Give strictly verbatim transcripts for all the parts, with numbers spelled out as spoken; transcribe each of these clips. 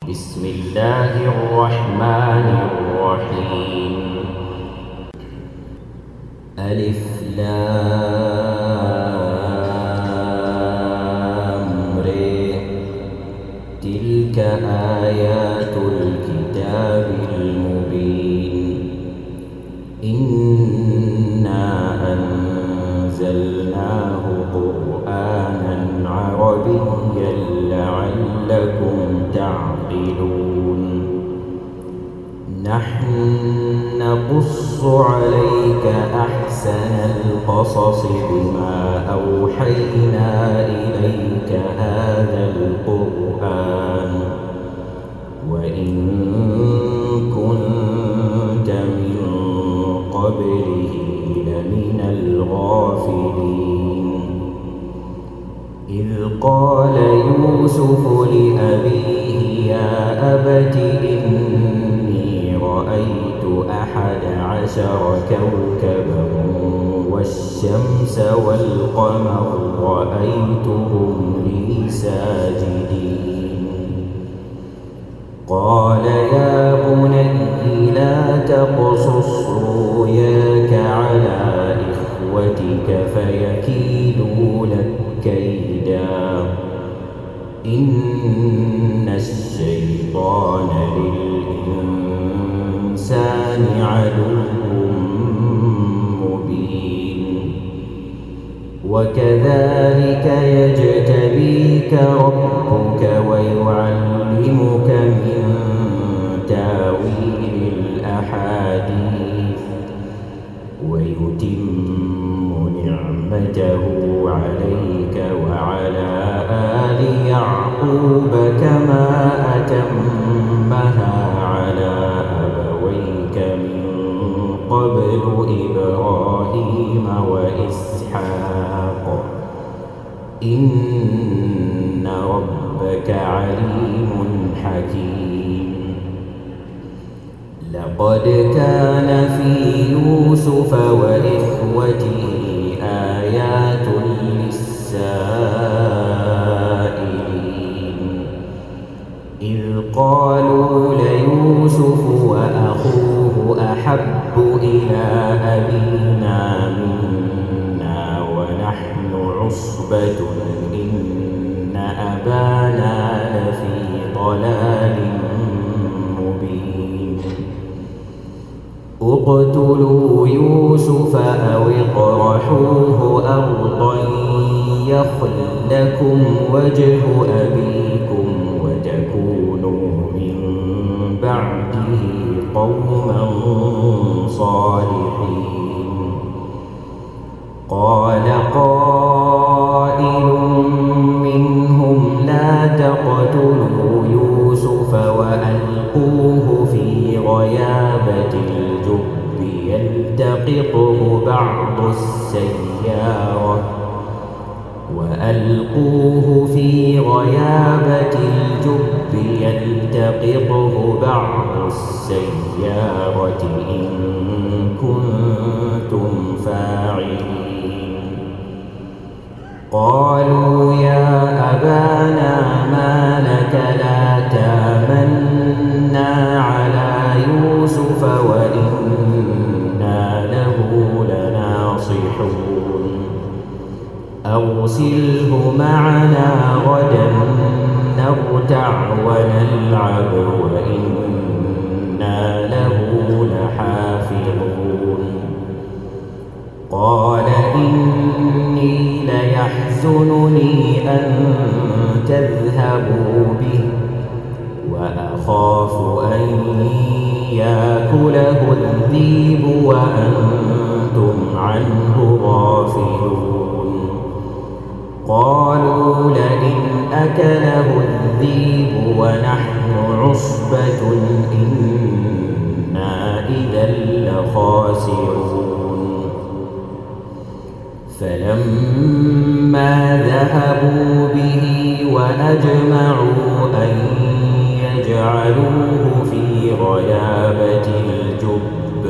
بسم الله الرحمن الرحيم. ألف لام ر. تلك آيات الكتاب المبين. إنا أنزلناه قرآنا عربيا لعلكم تعقلون. نحن نقص عليك أحسن القصص بما أوحينا إليك هذا القرآن وإن كنت من قبله لمن الغافلين. إذ قال يوسف لأبيه يا أبت إني رأيت أحد عشر كوكبا والشمس والقمر رأيتهم لي ساجدين. قال يا بني لا تقصص رؤياك على إخوتك فيكيدوا لك كيدا إن الشيطان للإنسان عدو مبين. وكذلك يجتبيك ربك ويعلمك من تاويل الأحاديث ويتم نعمته عليك وعلى آل يعقوب كما أتمها على أبويك من قبل إبراهيم وإسحاق إن ربك عليم حكيم. لقد كان في يوسف وإخوته آيات للسائلين. إذ قالوا ليوسف وأخوه أحب إلى أبينا منا ونحن عصبة إن أبانا لفي ضلال مبين. اقتلوا يوسف أو اطرحوه أرضا يخل لكم وجه أبيكم وتكونوا من بعده قوما صالحين. قال قائل منهم لا تقتلوا يوسف وألقوه في غيابة الجب يلتقطه بعض السيارة وألقوه في غيابة الجب يلتقطه بعض السيارة إن كنتم فاعلين. قالوا يا أبانا ما لك لا تامنا على يوسف وإنا له لناصحون. أرسله معنا غدا نرتع ونلعب وإنا له لحافظون. قال إني ليحزنني أن تذهبوا به وأخاف أن يأكله الذئب وأنتم عنه غافلون. قالوا لئن أكله الذئب ونحن عصبة إنا إذا لخاسرون. فلما ذهبوا به وأجمعوا أن يجعلوه في غيابة الجب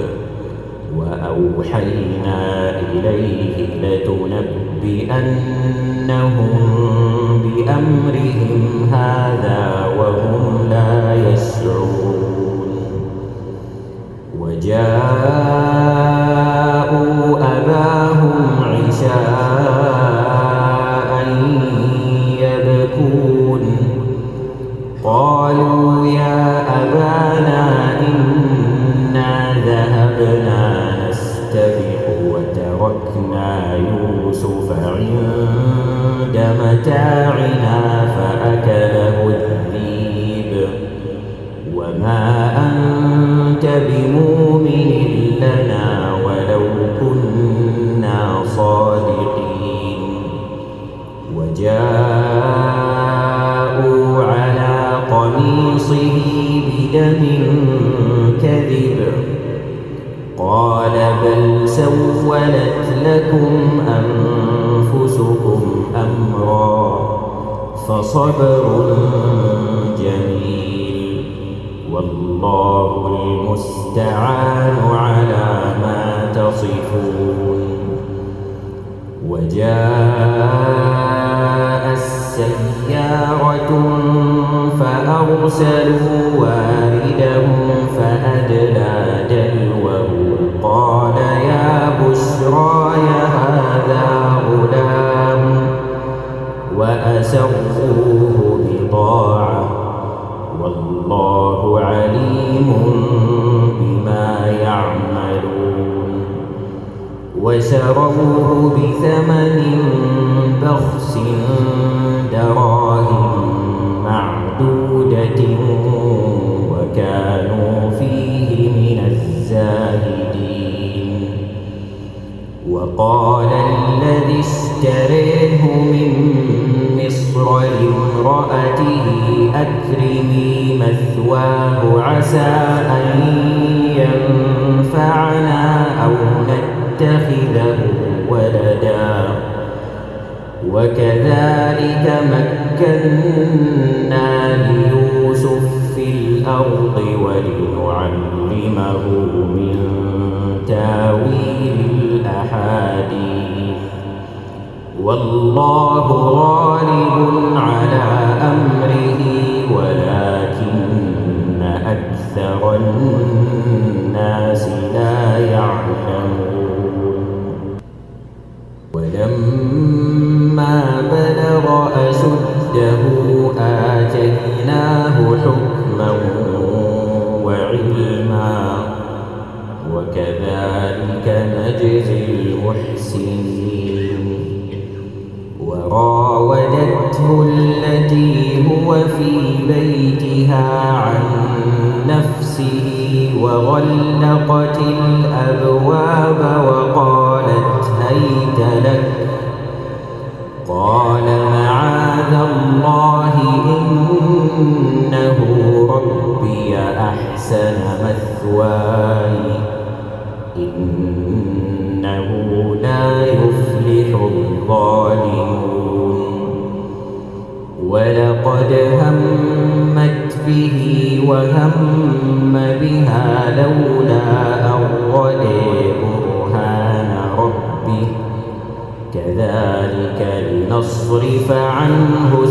وأوحينا إليه لتنبئنهم بأمرهم هذا وهم لا قالوا يا أبانا إنا ذهبنا نستبق وتركنا يوسف عند متاعنا فأكله الذئب وما أنت بمؤمن لنا ولو كنا صادقين. وجاءوا على قميصه بدم كذب قال بل سولت لكم أنفسكم أمرا فصبر جميل والله المستعان على ما تصفون. وجاء السيارة فأرسلوا واردهم فأدلى دلوه قال يا بشراي هذا غلام وأسروه بضاعة والله عليم بما يعملون. وشروه بثمن بخس دراهم معدودة وكانوا فيه من الزاهدين. وقال الذي اشتريه من مصر لامرأته أكرمي مثواه عسى أن ينفعنا أو نتخذه ولدا وكذلك مكنا ليوسف في الأرض ولنعلمه من تاويل الأحاديث والله غالب على أمره ولكن أكثر الناس لا يعلمون. ولما بلغ أشده آتيناه حكما وعلما وكذلك نجزي المحسنين. وراودته التي هو في بيتها عن نفسه وغلقت الأبواب وقالت هيت لك قال معاذ الله إنه ربي أحسن مثواي إنه لا يفلح الظالمون. ولقد همت به وهم بها لولا أن رأى برهان ربه كذلك لنصرف عنه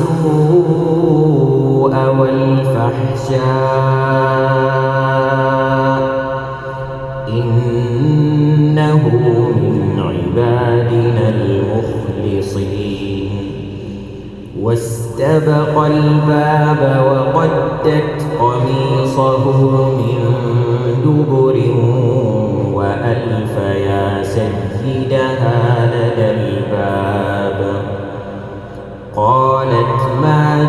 السوء والفحشاء إنه من عبادنا المخلصين. واستبق الباب وقدت قميصه من دبر وألف يا سيدها لدى الباب قالت ما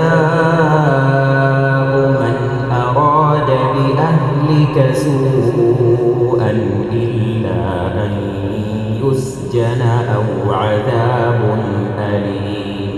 جزاء من أراد بأهلك سوءا إلا أن يسجن أو عذاب أليم.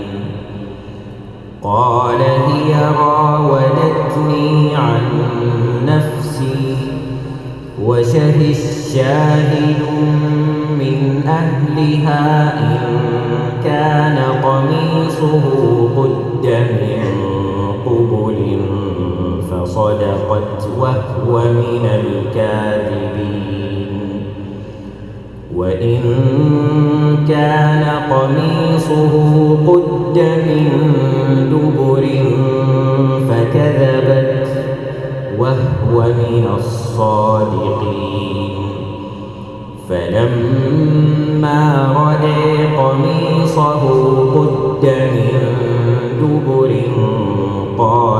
قال هي راودتني عن نفسي وشهد شاهد من أهلها إن كان قميصه قد من قبل فصدقت وهو من الكاذبين. وإن كان قميصه قد من دبر فكذبت وهو من الصادقين. فلما رأى قميصه قد من دبر قال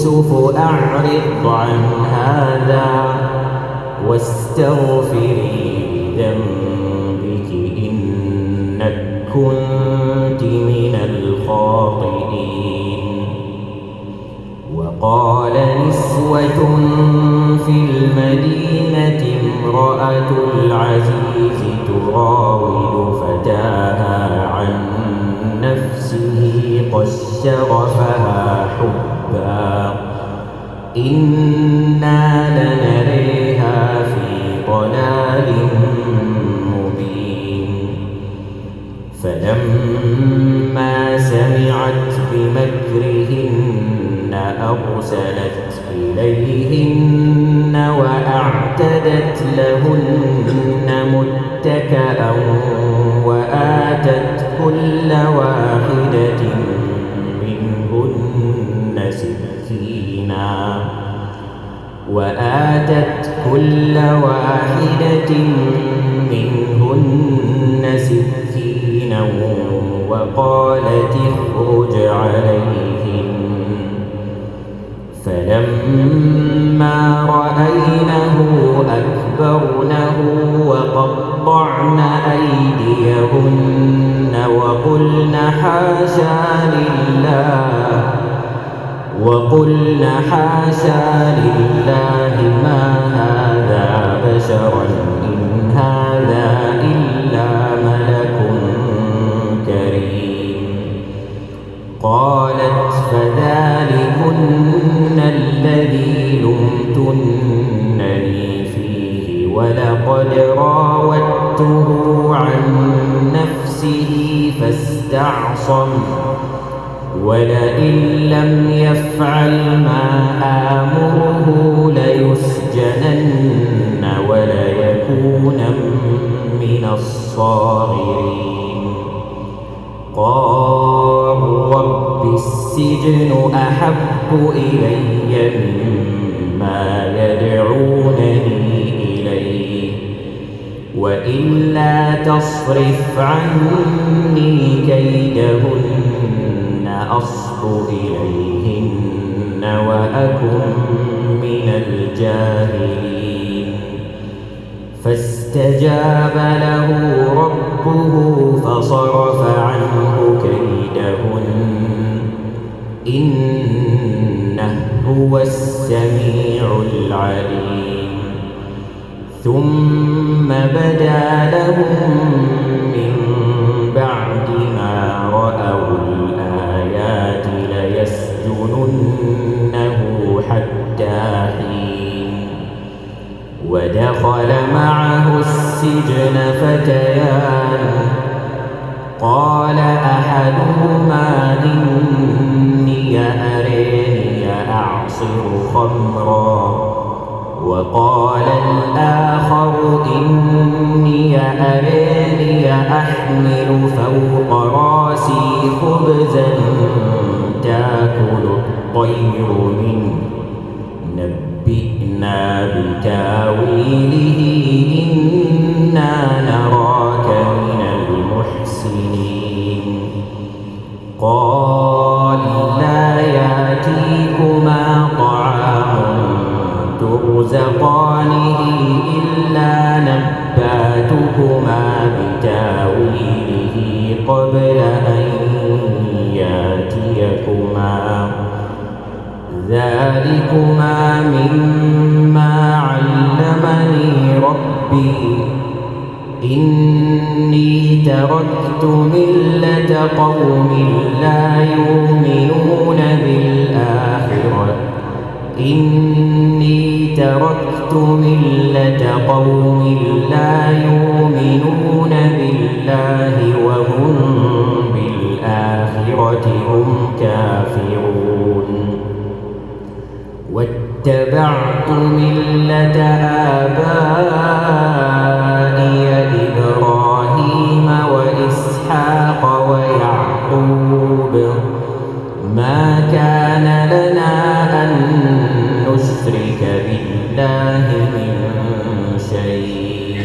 يوسف أعرض عن هذا واستغفري لذنبك إنك كنت من الخاطئين. وقال نسوة في المدينة امرأة العزيز تراود فتاها عن نفسه قد شغفها حبا إنا لنريها في ضلال مبين. فلما سمعت بمكرهن أرسلت إليهن وأعتدت لهن متكأ وآتت كل واحدة منهن سكينا وآتت كل واحدة منهن سكينا وقالت اخرج عليهم. فلما رأينه أكبرنه وقطعن أيديهن وقلن حاشا لله وقلن حاشا لله ما هذا بشرا إن هذا إلا ملك كريم. قالت فذلكن الذي لمتنني فيه ولقد راودته عن نفسه فاستعصم ولئن لم يفعل ما آمره ليسجنن وليكونا من الصاغرين. قال رب السجن أحب إلي مما يدعونني إليه وإلا تصرف عني كيدهن أصب إليهن وأكن من الجاهلين. فاستجاب له ربه فصرف عنه كيدهن إنه هو السميع العليم. ثم بدا لهم من بعد ما رأوا الآيات ليسجننه حتى حين. ودخل معه السجن فتيان قال أحدهما إني أريني أعصر خمرا وقال الآخر إني أريني أحمل فوق راسي خبزا تأكل الطير منه نبئنا بتاويله إنا نراك من المحسنين. قال لا يأتيكما طعام ترزقانه إلا نبأتكما بتاويله قبل أن يأتيكما ذلكما مما علمني ربي إني تركت ملة قوم لا يؤمنون بالآخرة إني تركت ملة قوم لا يؤمنون بالله وهم بالآخرة هم كافرون. واتبعت ملة آبائي إبراهيم وإسحاق ويعقوب ما كان لنا أن نشرك بالله من شيء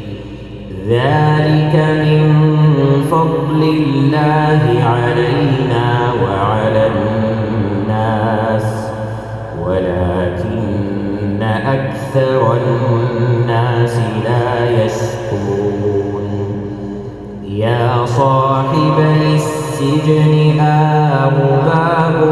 ذلك من فضل الله علينا وعلى الناس ولكن أكثر الناس لا يشكرون يا صاحبي السجن أأرباب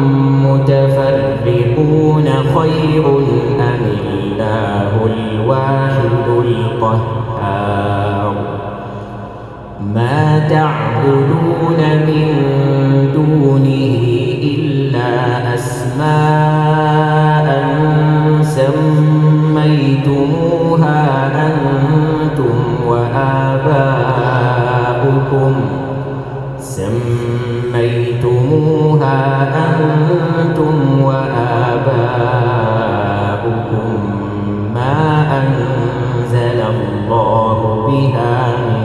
متفرقون خير أم الله الواحد القهار ما تعبدون من دونه إلا أسماء سميتموها أنتم وآباؤكم سميتموها أنتم وآباؤكم ما أنزل الله بها من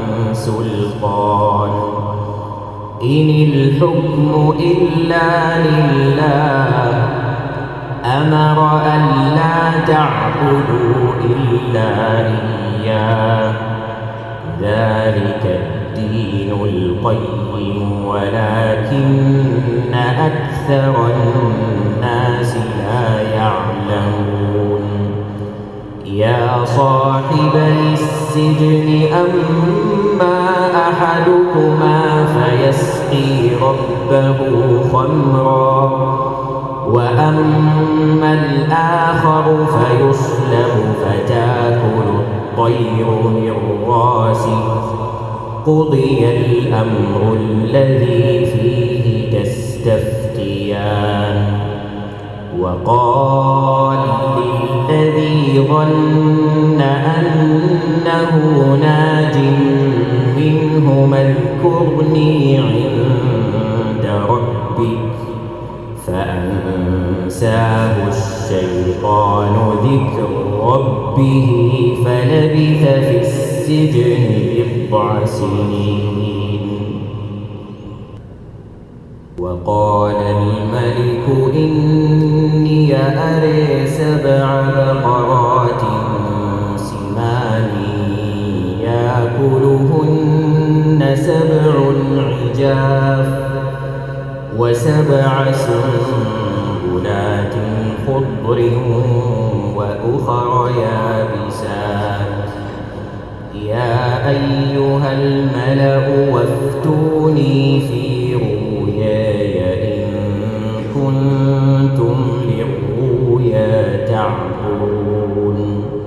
سلطان إن الحكم إلا لله أمر أن لا تعبدوا إلا إياه ذلك الدين القيم ولكن أكثر الناس لا يعلمون يا صاحبي السجن أما أحدكما فيسقي ربه خمرا وأما الآخر فيصلب فتاكل الطير من راسه قضي الأمر الذي فيه تستفتيان وقال للذي ظن أنه ناج منهما اذكرني عند ربك فأنساه الشيطان ذكر ربه فلبث في السجن بضع سنين وقال الملك إني أري سبع بقرات سمان يأكلهن سبع عجاف وسبع سنبلات خضر وأخر يابسات يا أيها الملأ وافتوني في رؤياي إن كنتم للرؤيا تعبرون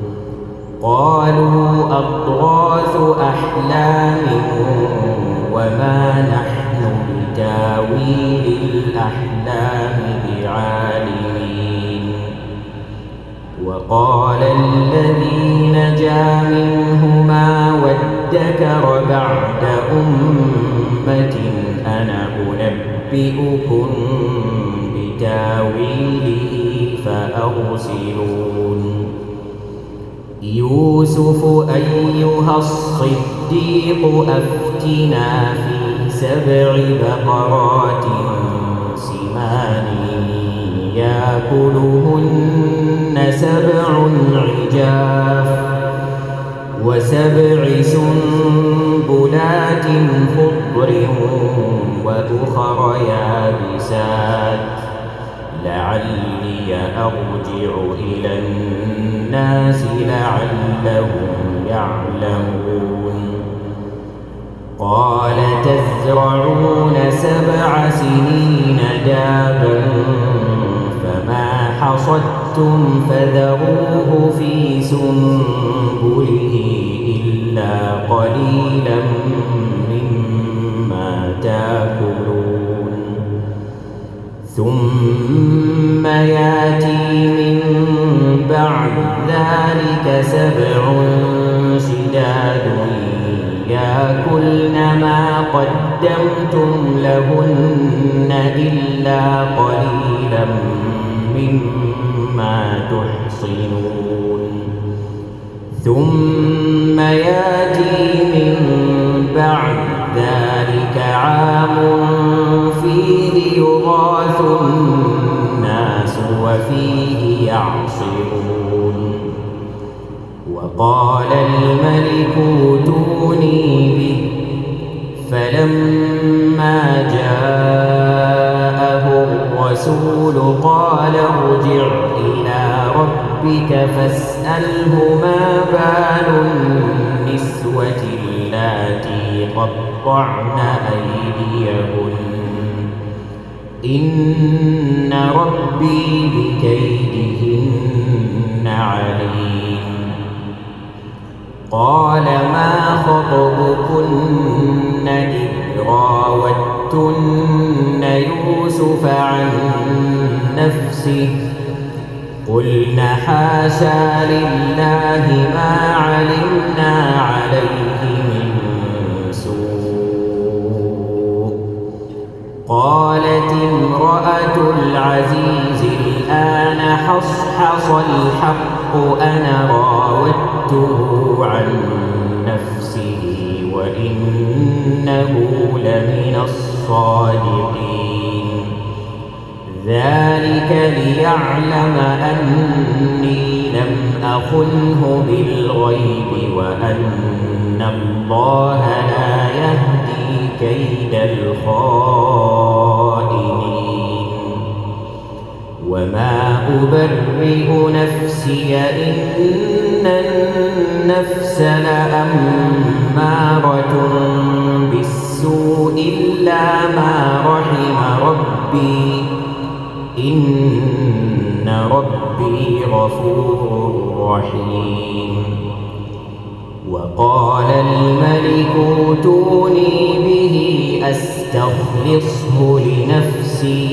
قالوا أضغاث أحلام وما نحن بتاويل الأحلام بعالمين وقال الذي نجا منهما وادكر بعد أمة أنا أنبئكم بتاويله فأرسلون يوسف أيها الصديق أفتنا في سبع بقرات سمان يأكلهن سبع عجاف وسبع سنبلات خضر وأخر يابسات لعلي أرجع إلى الناس لعلهم يعلمون قال تزرعون سبع سنين دابا فما حصدتم فذروه في سنبله إلا قليلا مما تأكلون ثم يأتي من بعد ذلك سبع شداد يأكلن ما قدمتم لهن إلا قليلا مما تحصنون ثم يأتي من بعد ذلك عام فيه يغاث الناس وفيه يعصرون وقال الملك ائتوني به فلما جاءه الرسول قال ارجع إلى ربك فاسأله ما بال النسوة اللاتي قطعن أيديهن إن ربي بكيدهن عليم. قال ما خطبكن إذ راوتن يوسف عن نفسه قلن حاشا لله ما علمنا عليه من سوء. قالت امرأة العزيز الآن حصحص الحق أنا راودته عن نفسه وإنه لمن الصادقين. ذلك ليعلم أني لم أخنه بالغيب وأن الله لا يهدي كيد الخائنين. وما أبرئ نفسي إن النفس لأمارة بالسوء إلا ما رحم ربي إن ربي غفور رحيم. وقال الملك ائتوني به أستخلصه لنفسي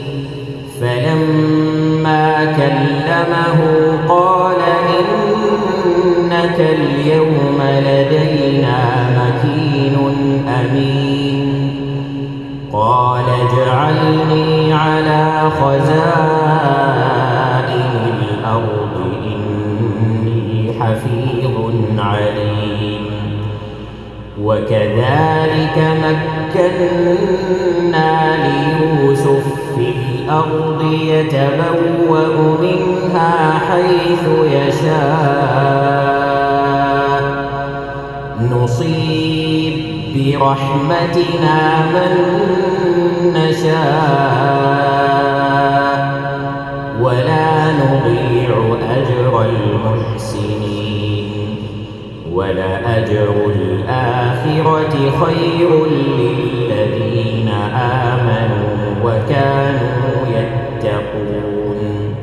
فلما كلمه قال إنك اليوم لدينا مكين أمين. قال اجعلني على خزائن الأرض إني حفيظ عليم. وكذلك مكنا ليوسف في الأرض يتبوأ منها حيث يشاء نصيب برحمتنا من نشاء ولا نضيع أجر المحسنين. ولأجر الآخرة خير للذين آمنوا وكانوا يتقون.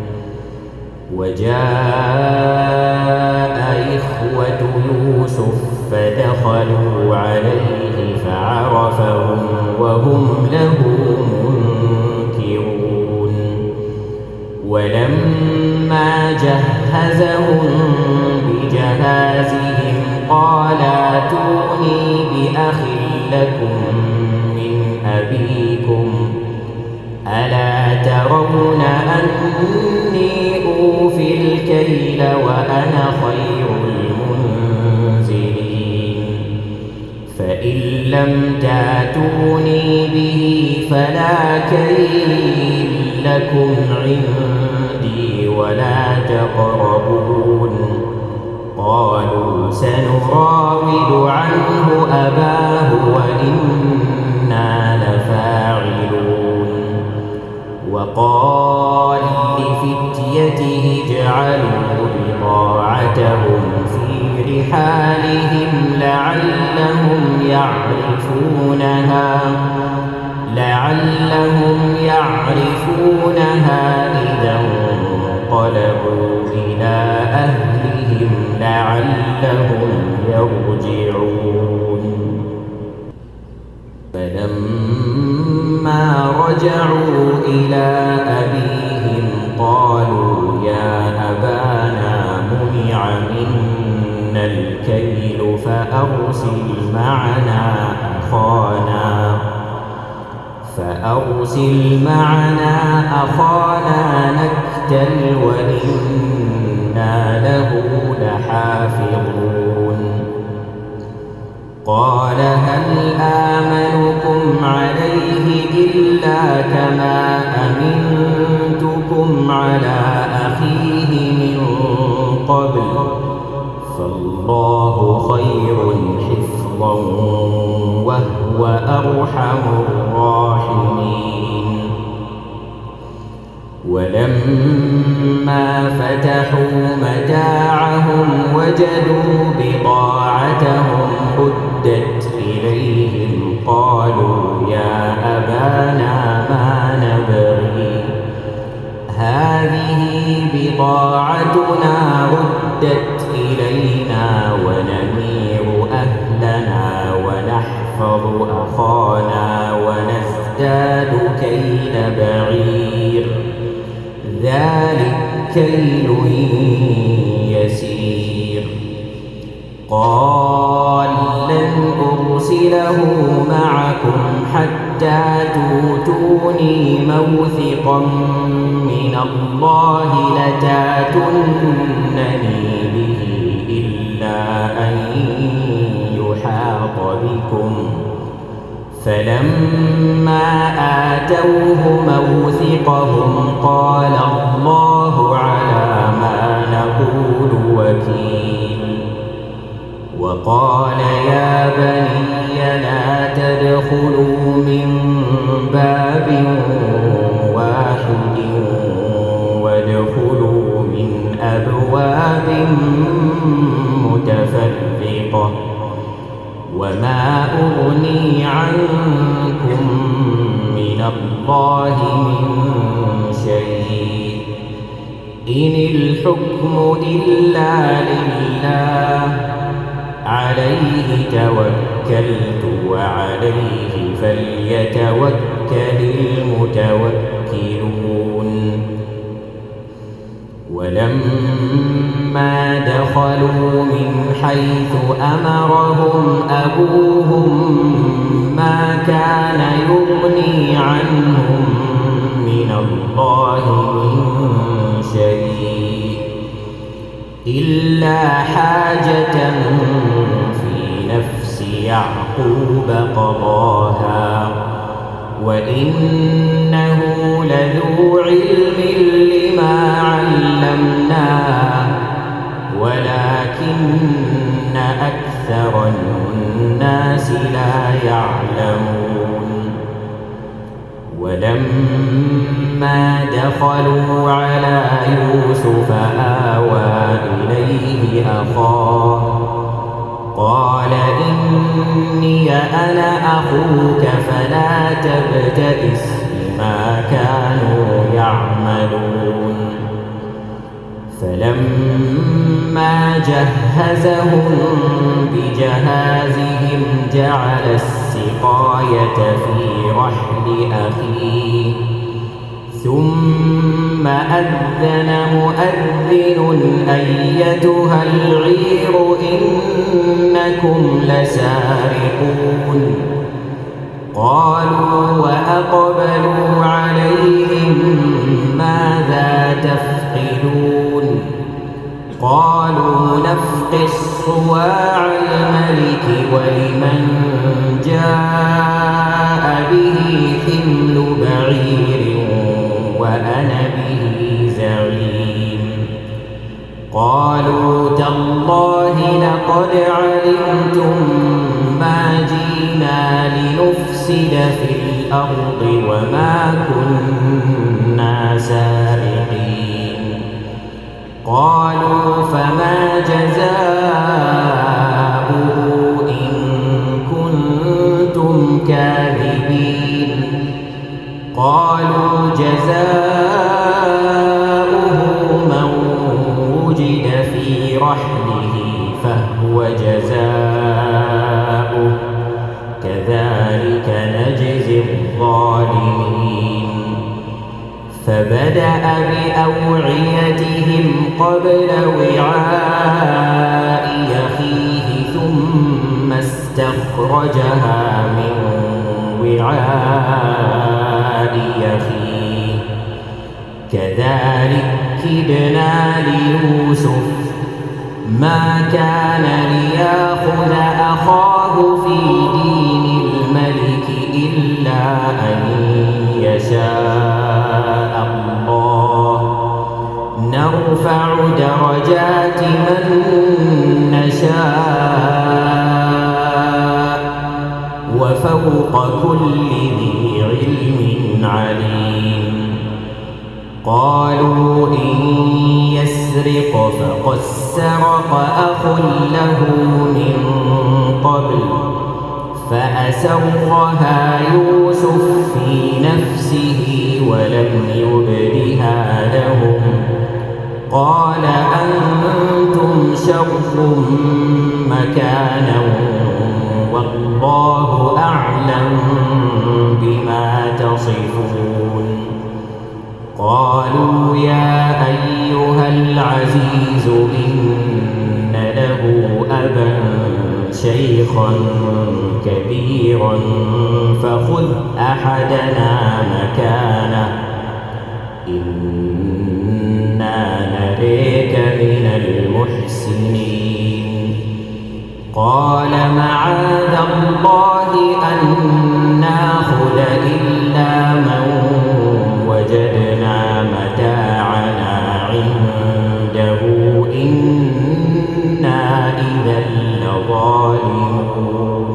وجاء إخوة يوسف فدخلوا عليه فعرفهم وهم له منكرون. ولما جهزهم بجهازهم قال ائتوني بأخ لكم من أبيكم ألا ترون أني أوفي الكيل وأنا خير المنزلين. فإن لم تأتوني به فلا كيل لكم عندي ولا تقربون. قالوا سنراود عنه أباه وإنا لفاعلون. وقال لفتيته اجعلوا بضاعتهم في رحالهم لعلهم يعرفونها لعلهم يعرفونها إذا انقلبوا إلى أهلهم لعلهم يرجعون. فلما رجعوا إلى أبيهم قالوا يا أبانا منع منا الكيل فأرسل معنا أخانا فأرسل معنا أخانا نكتل وإنا له لحافظون. قال هل آمنكم عليه إلا كما أمنتكم على أخيه من قبل فالله خير حفظا وهو أرحم الراحمين. ولما فتحوا متاعهم وجدوا بضاعتهم ردت إليهم قالوا يا أبانا ما نبغي هذه بضاعتنا ردت إلينا ونمير أهلنا ونحفظ أخانا ونزداد كيل بعير ذلك كيل يسير. قال لن أرسله معكم حتى توتوني موثقا من الله لتاتونني به إلا أن يحاط بكم. فلما آتوه موثقهم قال الله على ما نقول وكيل. وقال يا بني لا تدخلوا من باب واحد وادخلوا من أبواب متفرقة وما أغني عنكم من الله من شيء إن الحكم إلا لله عليه توكلت وعليه فليتوكل المتوكلون. ولما دخلوا من حيث أمرهم أبوهم ما كان يغني عنهم من الله من شيء إلا حاجة في نفس يعقوب قضاها وإنه لذو علم لما علمناه ولكن أكثر الناس لا يعلمون. ولما دخلوا على يوسف آوى إليه أخاه قال إني أنا أخوك فلا تبتئس بما كانوا يعملون. فلما جهزهم بجهازهم جعل السقاية في رحل أخيه ثم أذن مؤذن أيتها العير إنكم لسارقون. قالوا وأقبلوا عليهم ماذا تفقدون قالوا نفقد صواع الملك ولمن جاء به حمل بعير وأنا به زعيم. قالوا تالله لقد علمتم ما جئنا لنفسد في الأرض وما كنا سارقين. قالوا فما جزاؤه إن كنتم كاذبين. قالوا جزاؤه من وجد في رحله فهو جزاؤه كذلك نجزي الظالمين. فبدأ بأوعيتهم قبل وعاء أخيه ثم استخرجها من وعاء أخيه كذلك كدنا ليوسف ما كان ليأخذ أخاه في دين الملك إلا أن يشاء الله نرفع درجات من نشاء وفوق كل ذي علم عليم. قالوا إن يسرق فقد سرق أخ له من قبل فأسرها يوسف في نفسه ولم يبدها لهم قال أنتم شر مكانا والله أعلم بما تصفون قالوا يا أيها العزيز إن له أبا شيخا كبيرا فخذ أحدنا مكانه إنا نريك من المحسنين قال معاذ الله أن ناخذ إلا من وجدنا متاعنا عنده إنا إذا لظالمون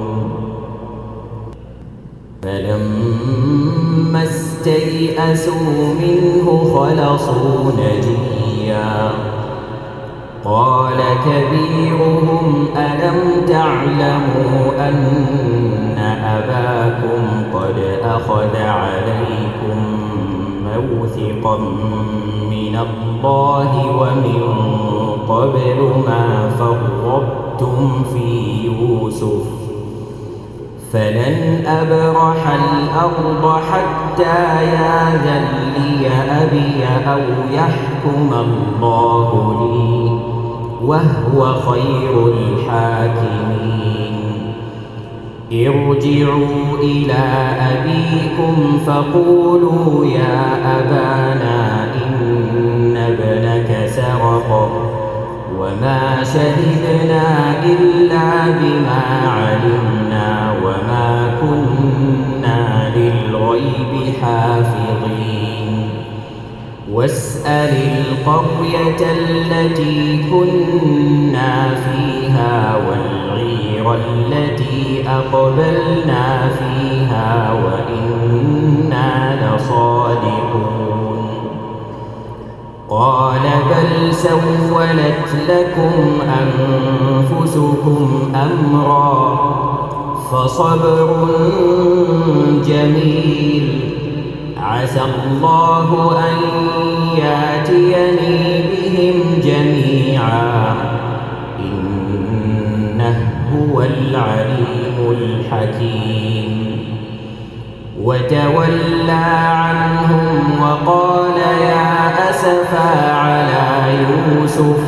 فلما استيئسوا منه خلصوا نجيا قال كبيرهم ألم تعلموا أن أباكم قد أخذ عليكم موثقا من الله ومن قبل ما فرطتم في يوسف فلن أبرح الأرض حتى يأذن لي أبي أو يحكم الله لي وهو خير الحاكمين ارجعوا إلى أبيكم فقولوا يا أبانا إن ابنك سرق وما شهدنا إلا بما علمنا وما كنا للغيب حافظين واسأل القرية التي كنا فيها والعير التي أقبلنا فيها وإنا لصادقون قال بل سولت لكم أنفسكم أمرا فصبر جميل عسى الله أن يأتيني بهم جميعا إنه هو العليم الحكيم وتولى عنهم وقال يا أسفا على يوسف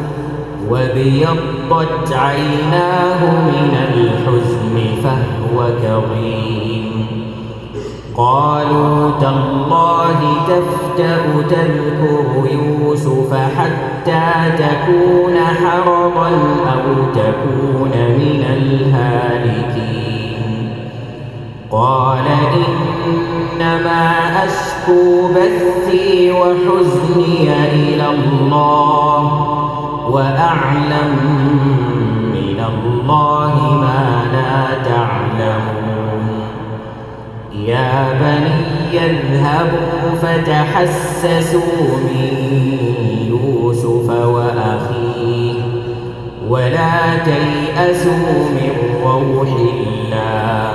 وابيضت عيناه من الحزن فهو كظيم قالوا تالله تفتأ تذكر يوسف حتى تكون حرضا أو تكون من الهالكين قال إنما أشكو بثي وحزني إلى الله وأعلم من الله ما لا تعلمون يا بني اذهبوا فتحسسوا من يوسف وأخيه ولا تيأسوا من روح الله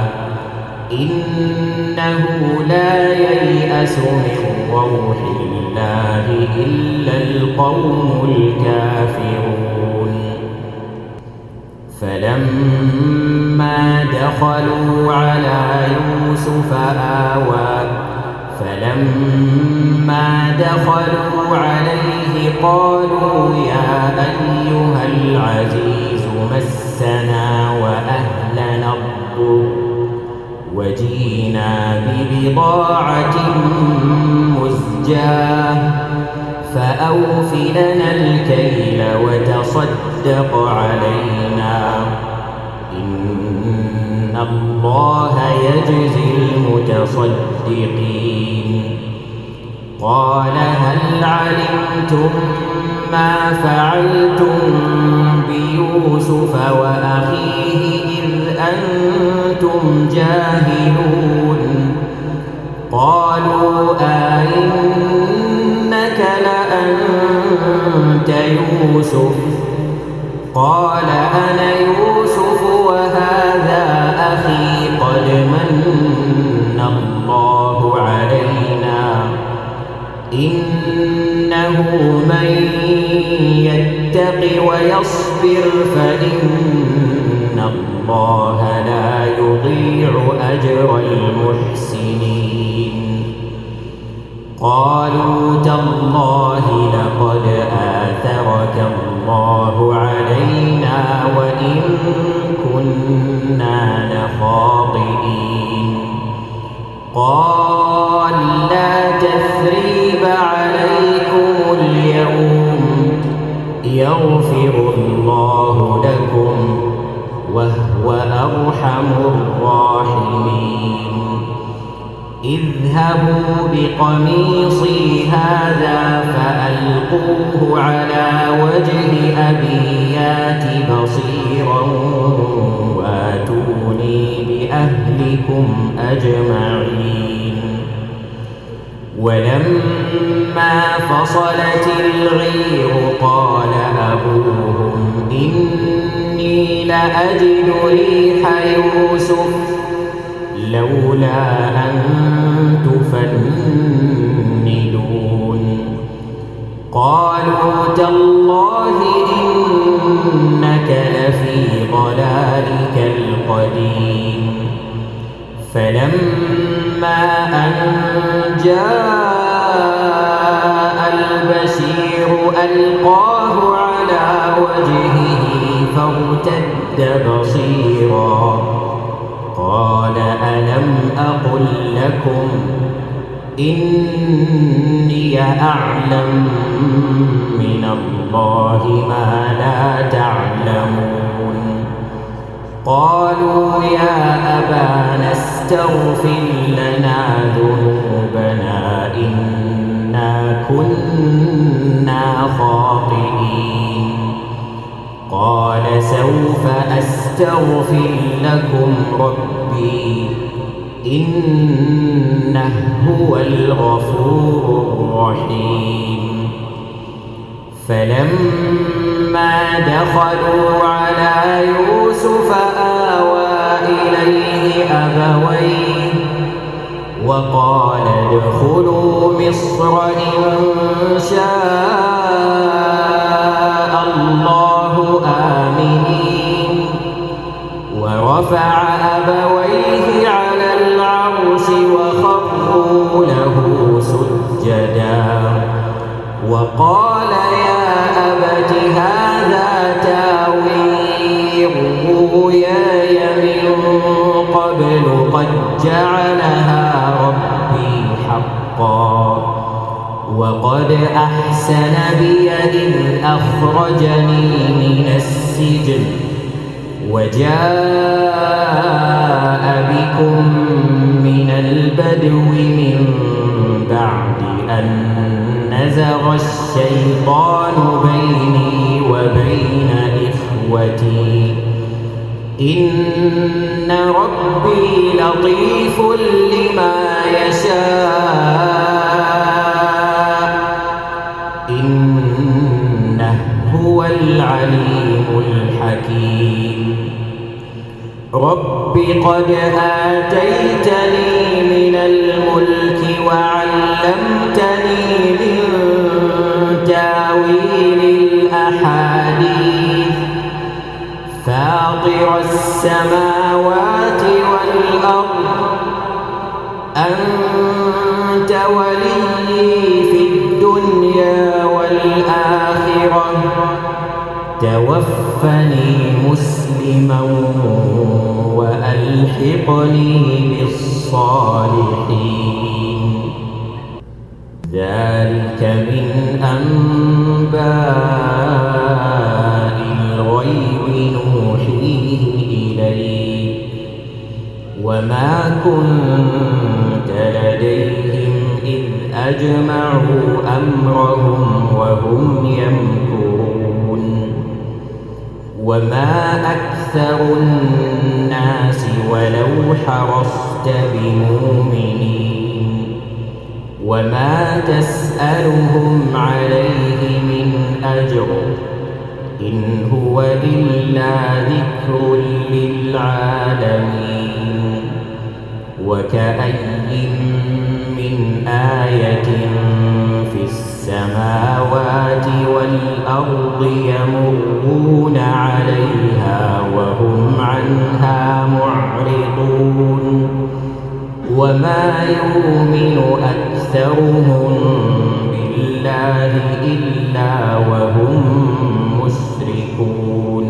إنه لا ييأس من روح الله إلا القوم الكافرون فلما دخلوا على يوسف آوى فلما دخلوا عليه قالوا يا أيها العزيز مسنا وأهلنا الضر وجينا ببضاعة مزجاة فأوف لنا الكيل وتصدق علينا إن الله يجزي المتصدقين قال هل علمتم ما فعلتم بيوسف وأخيه إذ أنتم جاهلون قالوا آئنا أئنك لأنت يوسف قال أنا يوسف وهذا أخي قد من الله علينا إنه من يتق ويصبر فإن الله لا يضيع أجر المحسنين قالوا تالله لقد آثرك الله علينا وإن كنا لخاطئين قال لا تثريب عليكم اليوم يغفر الله لكم وهو أرحم الراحمين اذهبوا بقميصي هذا فألقوه على وجه أبي يات بصيرا واتوني بأهلكم أجمعين ولما فصلت العير قال أبوهم إني لأجد ريح يوسف لولا أن تفندون قالوا تالله إنك لفي ضلالك القديم فلما أن جاء البشير ألقاه على وجهه فارتد بصيرا قال ألم أقل لكم إني أعلم من الله ما لا تعلمون قالوا يا أبانا استغفر لنا ذنوبنا إنا كنا خاطئين قال سوف أستغفر لكم ربي إنه هو الغفور الرحيم فلما دخلوا على يوسف آوى إليه أبويه وقال ادخلوا مصر إن شاء الله آمنين ورفع أبويه على العرش وخروا له سجدا وقال يا أبت هذا تاويل رؤياي من قبل قد جعلها ربي حقا وقد أحسن بي إذ أخرجني من السجن وجاء بكم من البدو من بعد أن نزغ الشيطان بيني وبين إخوتي إن ربي لطيف لما يشاء إنه هو العليم الحكيم رب قد آتيتني من الملك وعلمتني من تاويل الأحاديث فاطر السماوات والأرض أنت ولي في الدنيا والآخرة توفني مسلما وألحقني بالصالحين ذلك من أنباء الغيب نوحيه إليك وما كنت لديهم إذ أجمعوا أمرهم وهم يمكرون وما أكثر الناس ولو حرصت بمؤمنين وما تسألهم عليه من أجر إن هو إلا ذكر للعالمين. وكأي من آية في السماوات والأرض يمرون عليها وهم عنها معرضون وما يؤمن أكثرهم بالله إلا وهم مشركون.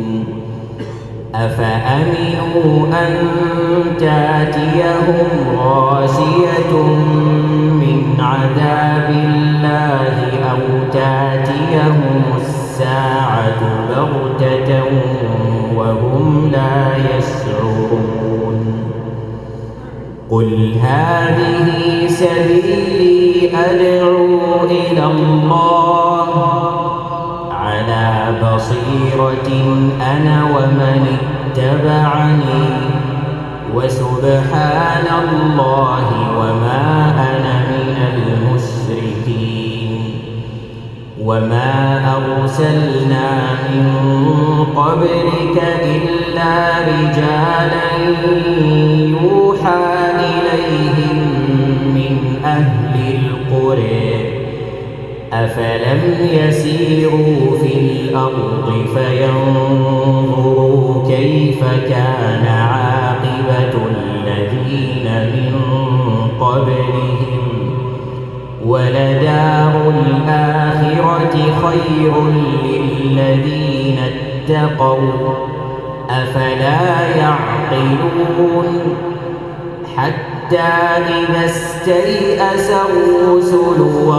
أفأمنوا أن تأتيهم غاشية من عذاب الله أو تأتيهم الساعة بغتة وهم لا يشعرون. قل هذه سبيلي أدعو إلى الله على بصيرة أنا ومن اتبعني وسبحان الله وما أنا من المشركين. وما أرسلنا من قبلك إلا رجالا يوحى إليهم من أهل القرى أفلم يسيروا في الأرض فينظروا كيف كان عاقبة الذين من قبلهم ولدار الآخرة خير للذين اتقوا أفلا يعقلون. حتى إذا استيأس الرسل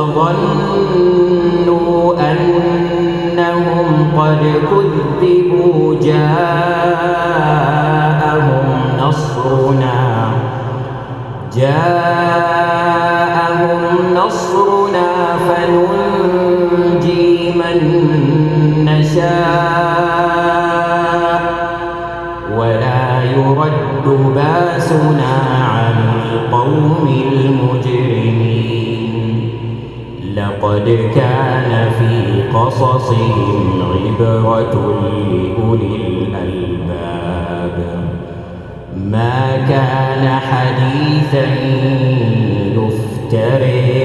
وظنوا أنهم قد كذبوا جاءهم نصرنا جاءهم نصرنا فننجي من نشاء ولا يرد باسنا عن القوم المجرمين. لقد كان في قصصهم عبرة لأولي الألباب ما كان حديثا يفتري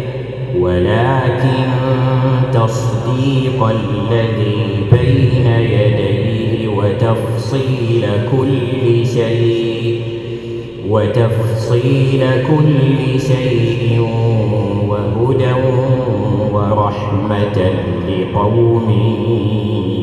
ولكن تصديق الذي بين يديه وتفصيل كل شيء وتفصيل كل شيء وهدى ورحمة لقوم